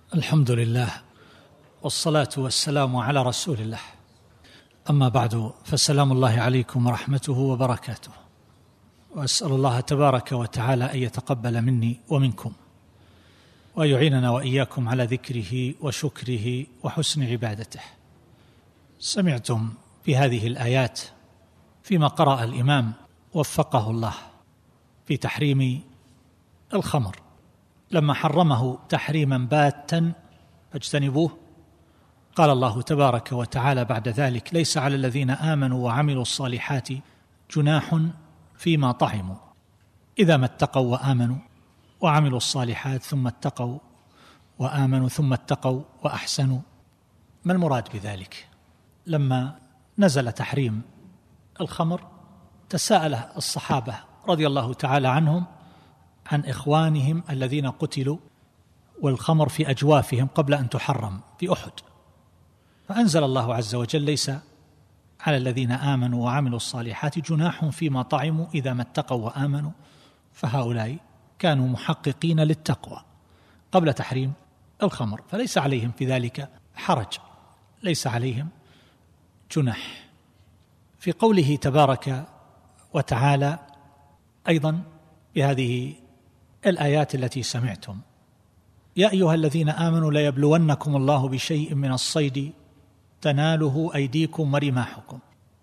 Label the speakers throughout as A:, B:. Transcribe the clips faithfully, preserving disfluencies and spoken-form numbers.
A: الحمد لله والصلاة والسلام على رسول الله، أما بعد، فسلام الله عليكم ورحمته وبركاته، وأسأل الله تبارك وتعالى أن يتقبل مني ومنكم وأن يعيننا وإياكم على ذكره وشكره وحسن عبادته. سمعتم في هذه الآيات فيما قرأ الإمام وفقه الله في تحريم الخمر لما حرمه تحريما باتا فاجتنبوه. قال الله تبارك وتعالى بعد ذلك: ليس على الذين آمنوا وعملوا الصالحات جناح فيما طعموا إذا ما اتقوا وآمنوا وعملوا الصالحات ثم اتقوا وآمنوا ثم اتقوا وأحسنوا. ما المراد بذلك؟ لما نزل تحريم الخمر تساءل الصحابة رضي الله تعالى عنهم عن إخوانهم الذين قتلوا والخمر في أجوافهم قبل أن تحرم في أحد، فأنزل الله عز وجل: ليس على الذين آمنوا وعملوا الصالحات جناح فيما طعموا إذا ما اتقوا وآمنوا. فهؤلاء كانوا محققين للتقوى قبل تحريم الخمر، فليس عليهم في ذلك حرج، ليس عليهم جناح. في قوله تبارك وتعالى أيضا بهذه الآيات التي سمعتم: يا أيها الذين آمنوا ليبلونكم الله بشيء من الصيد تناله أيديكم ورماحكم.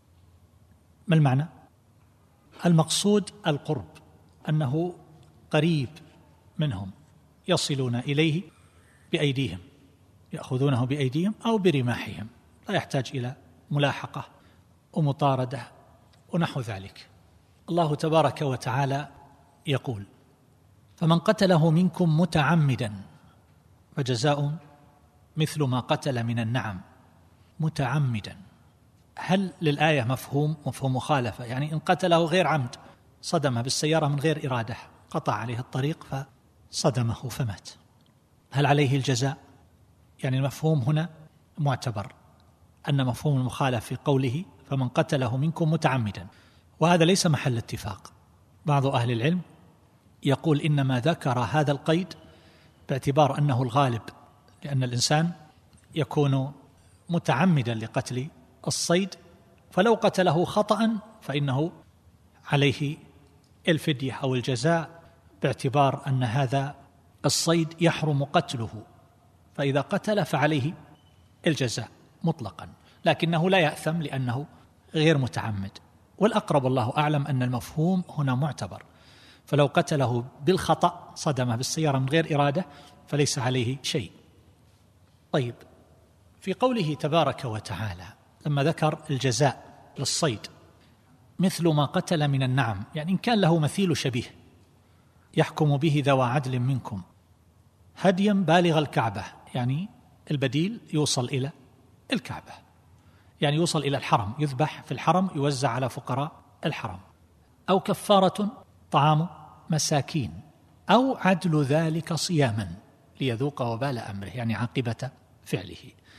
A: ما المعنى؟ المقصود القرب، أنه قريب منهم، يصلون إليه بأيديهم، يأخذونه بأيديهم أو برماحهم، لا يحتاج إلى ملاحقة ومطاردة ونحو ذلك. الله تبارك وتعالى يقول: فمن قتله منكم متعمدا فجزاء مثل ما قتل من النعم. متعمدا، هل للآية مفهوم مفهوم مخالفة؟ يعني إن قتله غير عمد، صدمه بالسيارة من غير إرادة، قطع عليه الطريق فصدمه فمات، هل عليه الجزاء؟ يعني المفهوم هنا معتبر، أن مفهوم المخالف في قوله فمن قتله منكم متعمدا، وهذا ليس محل اتفاق. بعض أهل العلم يقول إنما ذكر هذا القيد باعتبار أنه الغالب، لأن الإنسان يكون متعمدا لقتل الصيد، فلو قتله خطأ فإنه عليه الفدية أو الجزاء، باعتبار أن هذا الصيد يحرم قتله، فإذا قتل فعليه الجزاء مطلقا، لكنه لا يأثم لأنه غير متعمد. والأقرب الله أعلم أن المفهوم هنا معتبر، فلو قتله بالخطأ، صدمه بالسيارة من غير إرادة، فليس عليه شيء. طيب، في قوله تبارك وتعالى لما ذكر الجزاء للصيد مثل ما قتل من النعم، يعني إن كان له مثيل شبيه يحكم به ذوى عدل منكم هديا بالغ الكعبة، يعني البديل يوصل إلى الكعبة، يعني يوصل إلى الحرم، يذبح في الحرم، يوزع على فقراء الحرم. أو كفارة طعام مساكين أو عدل ذلك صياما ليذوق وبال أمره، يعني عاقبة فعله.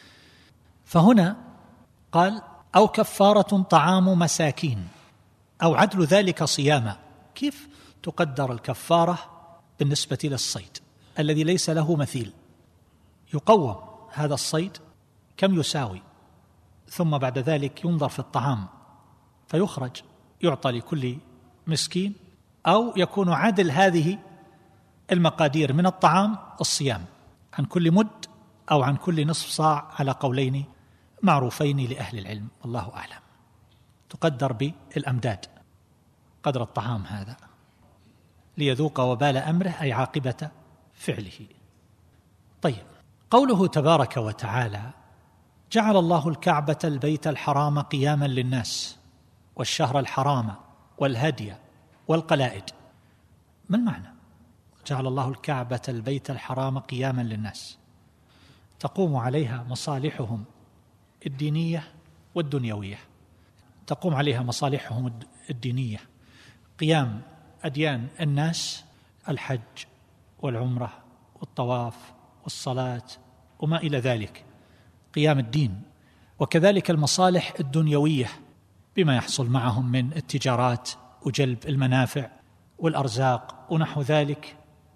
A: فهنا قال: أو كفارة طعام مساكين أو عدل ذلك صياما. كيف تقدر الكفارة بالنسبة للصيد الذي ليس له مثيل؟ يقوم هذا الصيد كم يساوي، ثم بعد ذلك ينظر في الطعام فيخرج يعطى لكل مسكين، أو يكون عدل هذه المقادير من الطعام الصيام عن كل مد أو عن كل نصف صاع، على قولين معروفين لأهل العلم والله أعلم. تقدر بالأمداد قدر الطعام هذا ليذوق وبال أمره، أي عاقبة فعله. طيب، قوله تبارك وتعالى: جعل الله الكعبة البيت الحرام قياما للناس والشهر الحرام والهدي والقلائد. ما المعنى؟ جعل الله الكعبة البيت الحرام قياما للناس، تقوم عليها مصالحهم الدينية والدنيوية. تقوم عليها مصالحهم الدينية، قيام أديان الناس، الحج والعمرة والطواف والصلاة وما إلى ذلك، قيام الدين. وكذلك المصالح الدنيوية بما يحصل معهم من التجارات وجلب المنافع والأرزاق ونحو ذلك،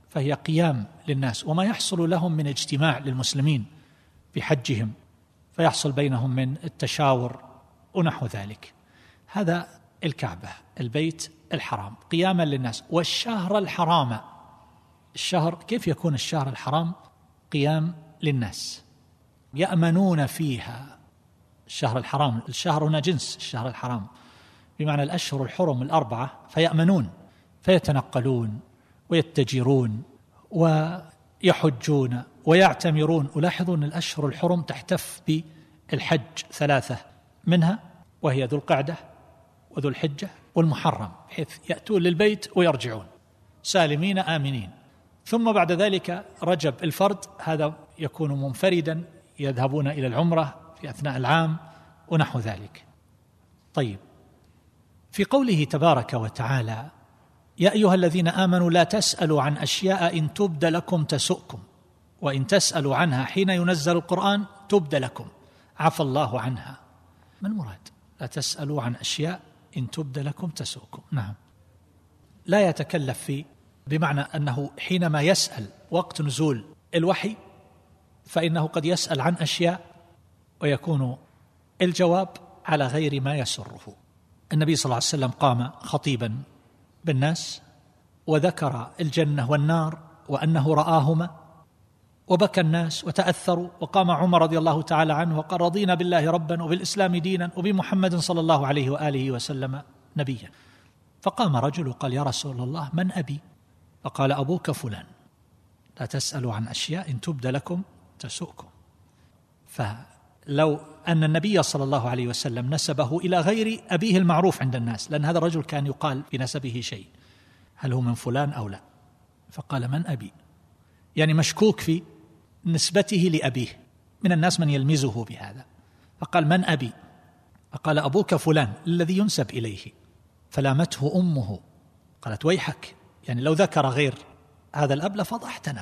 A: فهي قيام للناس، وما يحصل لهم من اجتماع للمسلمين في حجهم فيحصل بينهم من التشاور ونحو ذلك. هذا الكعبة، البيت الحرام، قياما للناس. والشهر الحرام، الشهر كيف يكون الشهر الحرام قيام للناس؟ يأمنون فيها. الشهر الحرام، الشهر هنا جنس الشهر الحرام بمعنى الأشهر الحرم الأربعة، فيأمنون فيتنقلون ويتجرون ويحجون ويعتمرون. ولاحظوا أن الأشهر الحرم تحتف بالحج ثلاثة منها، وهي ذو القعدة وذو الحجة والمحرم، بحيث يأتون للبيت ويرجعون سالمين آمنين. ثم بعد ذلك رجب الفرد، هذا يكون منفردا، يذهبون إلى العمرة في أثناء العام ونحو ذلك. طيب، في قوله تبارك وتعالى: يا أيها الذين آمنوا لا تسألوا عن أشياء إن تبد لكم تسؤكم وإن تسألوا عنها حين ينزل القرآن تبد لكم عفى الله عنها. ما المراد؟ لا تسألوا عن أشياء إن تبد لكم تسؤكم. نعم، لا يتكلف في بمعنى أنه حينما يسأل وقت نزول الوحي فإنه قد يسأل عن أشياء ويكون الجواب على غير ما يسره. النبي صلى الله عليه وسلم قام خطيبا بالناس وذكر الجنة والنار وأنه رآهما، وبكى الناس وتأثروا، وقام عمر رضي الله تعالى عنه وقال: رضينا بالله ربا وبالإسلام دينا وبمحمد صلى الله عليه وآله وسلم نبيا. فقام رجل وقال: يا رسول الله، من أبي؟ فقال: أبوك فلان. لا تسألوا عن أشياء إن تبد لكم تسؤكم. فلو أن النبي صلى الله عليه وسلم نسبه إلى غير أبيه المعروف عند الناس، لأن هذا الرجل كان يقال في نسبه شيء، هل هو من فلان أو لا؟ فقال: من أبي؟ يعني مشكوك في نسبته لأبيه، من الناس من يلمزه بهذا. فقال: من أبي؟ فقال: أبوك فلان الذي ينسب إليه. فلامته أمه قالت: ويحك، يعني لو ذكر غير هذا الأب لفضحتنا.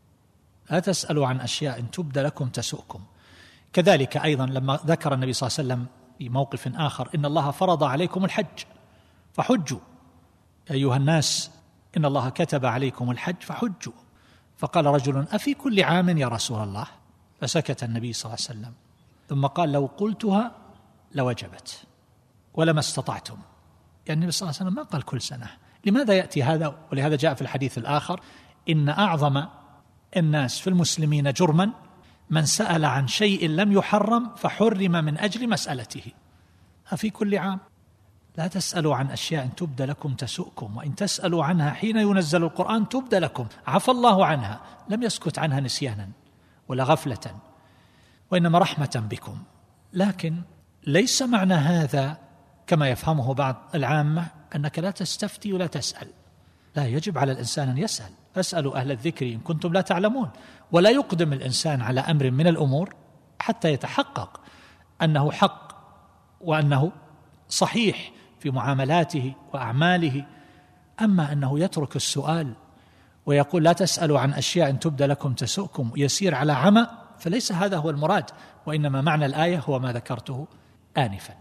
A: لا تسألوا عن أشياء إن تبد لكم تسؤكم. كذلك أيضا لما ذكر النبي صلى الله عليه وسلم في موقف آخر: إن الله فرض عليكم الحج فحجوا، أيها الناس إن الله كتب عليكم الحج فحجوا. فقال رجل: أفي كل عام يا رسول الله؟ فسكت النبي صلى الله عليه وسلم، ثم قال: لو قلتها لوجبت ولما استطعتم. يعني النبي صلى الله عليه وسلم ما قال كل سنة. لماذا يأتي هذا؟ ولهذا جاء في الحديث الآخر: إن أعظم الناس في المسلمين جرما من سأل عن شيء لم يحرم فحرم من أجل مسألته. أفي كل عام؟ لا تسألوا عن أشياء إن تبد لكم تسؤكم وإن تسألوا عنها حين ينزل القرآن تبد لكم عفى الله عنها. لم يسكت عنها نسيانا ولا غفلة، وإنما رحمة بكم. لكن ليس معنى هذا كما يفهمه بعض العامة أنك لا تستفتي ولا تسأل. لا، يجب على الإنسان أن يسأل. فاسألوا أهل الذكر إن كنتم لا تعلمون. ولا يقدم الإنسان على أمر من الأمور حتى يتحقق أنه حق وأنه صحيح في معاملاته وأعماله. أما أنه يترك السؤال ويقول لا تسألوا عن أشياء إن تبد لكم تسؤكم يسير على عمى، فليس هذا هو المراد، وإنما معنى الآية هو ما ذكرته آنفا.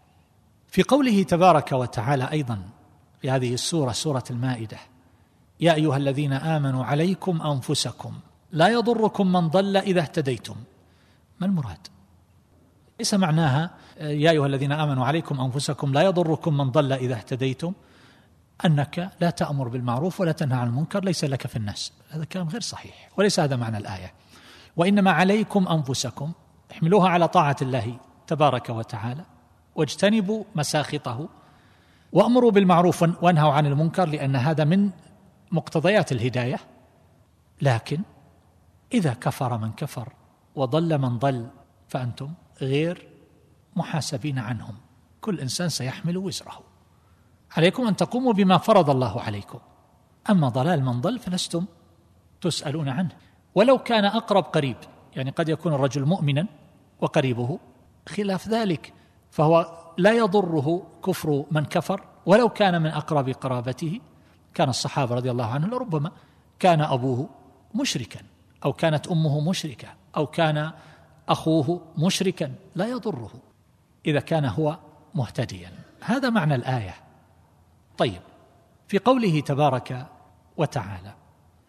A: في قوله تبارك وتعالى أيضا في هذه السورة، سورة المائدة: يا أيها الذين آمنوا عليكم أنفسكم لا يضركم من ضل إذا اهتديتم. ما المراد؟ ليس معناها يا أيها الذين آمنوا عليكم أنفسكم لا يضركم من ضل إذا اهتديتم أنك لا تأمر بالمعروف ولا تنهى عن المنكر، ليس لك في الناس. هذا كلام غير صحيح، وليس هذا معنى الآية. وإنما عليكم أنفسكم، احملوها على طاعة الله تبارك وتعالى واجتنبوا مساخطه وأمروا بالمعروف وانهوا عن المنكر، لأن هذا من مقتضيات الهداية. لكن إذا كفر من كفر وضل من ضل فأنتم غير محاسبين عنهم، كل إنسان سيحمل وزره. عليكم أن تقوموا بما فرض الله عليكم، أما ضلال من ضل فلستم تسألون عنه، ولو كان أقرب قريب. يعني قد يكون الرجل مؤمنا وقريبه خلاف ذلك، فهو لا يضره كفر من كفر ولو كان من أقرب قرابته. كان الصحابة رضي الله عنهم لربما كان أبوه مشركا أو كانت أمه مشركة أو كان أخوه مشركا، لا يضره إذا كان هو مهتديا. هذا معنى الآية. طيب، في قوله تبارك وتعالى: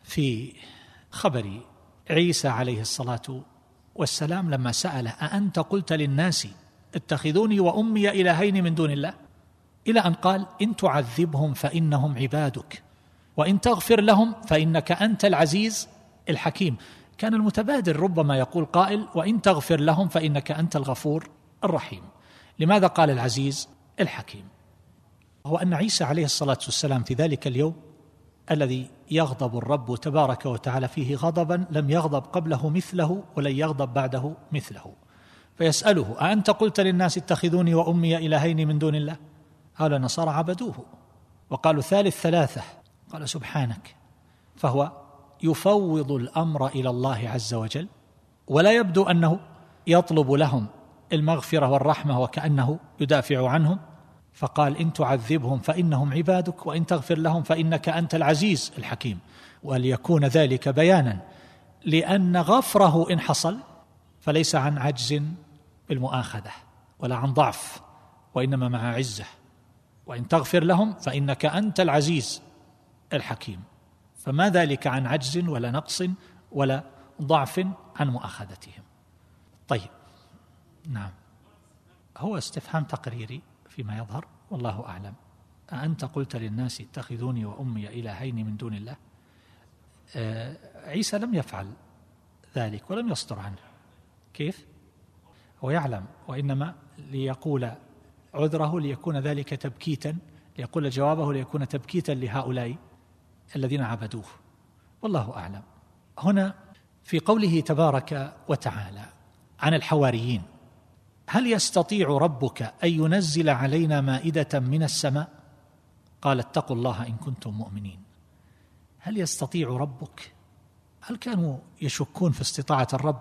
A: في خبر عيسى عليه الصلاة والسلام لما سأله: أأنت قلت للناس اتخذوني وأمي إلهين من دون الله؟ إلى أن قال: إن تعذبهم فإنهم عبادك وإن تغفر لهم فإنك أنت العزيز الحكيم. كان المتبادر ربما يقول قائل: وإن تغفر لهم فإنك أنت الغفور الرحيم. لماذا قال العزيز الحكيم؟ هو أن عيسى عليه الصلاة والسلام في ذلك اليوم الذي يغضب الرب تبارك وتعالى فيه غضبا لم يغضب قبله مثله ولن يغضب بعده مثله، فيسأله: أأنت قلت للناس اتخذوني وأمي إلهين من دون الله؟ هؤلاء النصارى عبدوه وقالوا ثالث ثلاثة، قال: سبحانك. فهو يفوض الأمر إلى الله عز وجل، ولا يبدو أنه يطلب لهم المغفرة والرحمة وكأنه يدافع عنهم، فقال: إن تعذبهم فإنهم عبادك وإن تغفر لهم فإنك أنت العزيز الحكيم. وليكون ذلك بيانا لأن غفره إن حصل فليس عن عجز بالمؤاخذة ولا عن ضعف، وإنما مع عزة. وإن تغفر لهم فإنك أنت العزيز الحكيم، فما ذلك عن عجز ولا نقص ولا ضعف عن مؤاخذتهم. طيب، نعم، هو استفهام تقريري فيما يظهر، والله أعلم. أأنت قلت للناس اتخذوني وأمي إلهين من دون الله؟ آه عيسى لم يفعل ذلك ولم يصدر عنه. كيف؟ هو يعلم، وإنما ليقول عذره ليكون ذلك تبكيتا، ليقول جوابه ليكون تبكيتا لهؤلاء الذين عبدوه، والله أعلم. هنا في قوله تبارك وتعالى عن الحواريين: هل يستطيع ربك أن ينزل علينا مائدة من السماء؟ قال: اتقوا الله إن كنتم مؤمنين. هل يستطيع ربك؟ هل كانوا يشكون في استطاعة الرب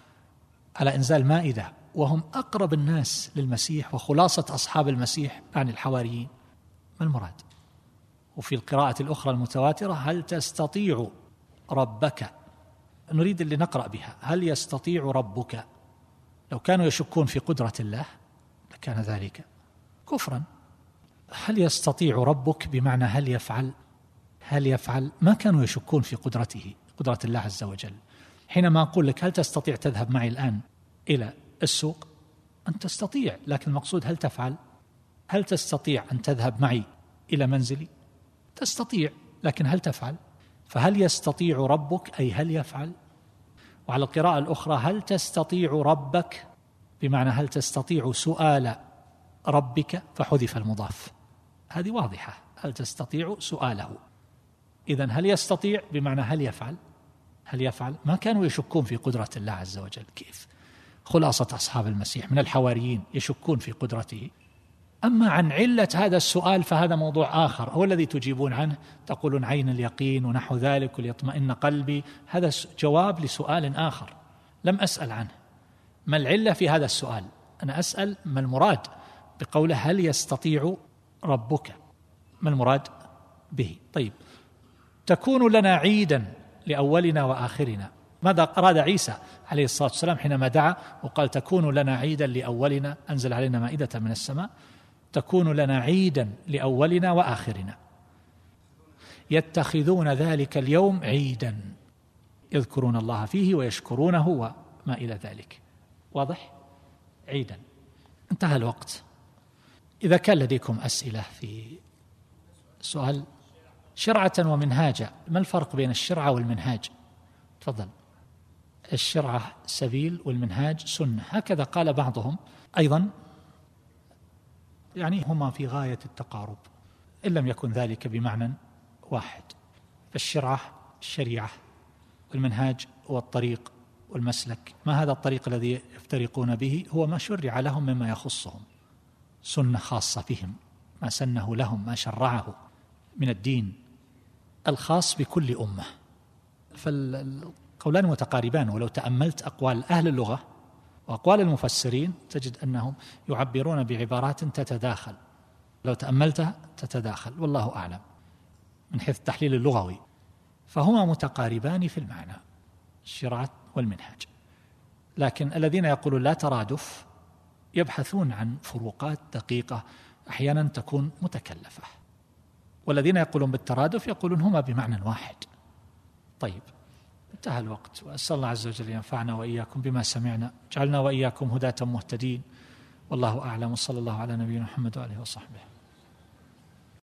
A: على إنزال مائدة وهم أقرب الناس للمسيح وخلاصة أصحاب المسيح عن الحواريين؟ ما المراد؟ وفي القراءة الأخرى المتواترة: هل تستطيع ربك؟ نريد اللي نقرأ بها: هل يستطيع ربك؟ لو كانوا يشكون في قدرة الله لكان ذلك كفرا. هل يستطيع ربك بمعنى هل يفعل؟ هل يفعل؟ ما كانوا يشكون في قدرته، قدرة الله عز وجل. حينما أقول لك: هل تستطيع تذهب معي الآن إلى السوق؟ أن تستطيع، لكن المقصود هل تفعل؟ هل تستطيع أن تذهب معي إلى منزلي؟ تستطيع، لكن هل تفعل؟ فهل يستطيع ربك أي هل يفعل؟ وعلى القراءة الأخرى: هل تستطيع ربك بمعنى هل تستطيع سؤال ربك، فحذف المضاف. هذه واضحة، هل تستطيع سؤاله. إذن هل يستطيع بمعنى هل يفعل؟ هل يفعل؟ ما كانوا يشكون في قدرة الله عز وجل. كيف؟ خلاصة أصحاب المسيح من الحواريين يشكون في قدرته. أما عن علة هذا السؤال فهذا موضوع آخر، هو الذي تجيبون عنه، تقولون عين اليقين ونحو ذلك وليطمئن قلبي. هذا جواب لسؤال آخر لم أسأل عنه. ما العلة في هذا السؤال؟ أنا أسأل ما المراد بقوله هل يستطيع ربك، ما المراد به؟ طيب، تكون لنا عيدا لأولنا وآخرنا. ماذا أراد عيسى عليه الصلاة والسلام حينما دعا وقال: تكون لنا عيدا لأولنا، أنزل علينا مائدة من السماء، تكون لنا عيدا لأولنا وآخرنا. يتخذون ذلك اليوم عيدا يذكرون الله فيه ويشكرونه وما إلى ذلك. واضح؟ عيدا. انتهى الوقت. إذا كان لديكم أسئلة في سؤال شرعة ومنهاجا، ما الفرق بين الشرعة والمنهاج؟ تفضل. الشرعة سبيل والمنهاج سنة، هكذا قال بعضهم. أيضا يعني هما في غاية التقارب إن لم يكن ذلك بمعنى واحد. فالشرعة الشريعة، والمنهاج هو الطريق والمسلك. ما هذا الطريق الذي يفترقون به؟ هو ما شرع لهم مما يخصهم، سنة خاصة بهم، ما سنه لهم، ما شرعه من الدين الخاص بكل أمة. فالقولان متقاربان، ولو تأملت أقوال أهل اللغة وأقوال المفسرين تجد أنهم يعبرون بعبارات تتداخل، لو تأملتها تتداخل، والله أعلم من حيث التحليل اللغوي. فهما متقاربان في المعنى، الشرعة والمنهاج. لكن الذين يقولون لا ترادف يبحثون عن فروقات دقيقة أحيانا تكون متكلفة، والذين يقولون بالترادف يقولون هما بمعنى واحد. طيب، انتهى الوقت، وأسأل الله عز وجل ينفعنا وإياكم بما سمعنا، جعلنا وإياكم هداة مهتدين، والله أعلم، وصلى الله على نبينا محمد وآله وصحبه.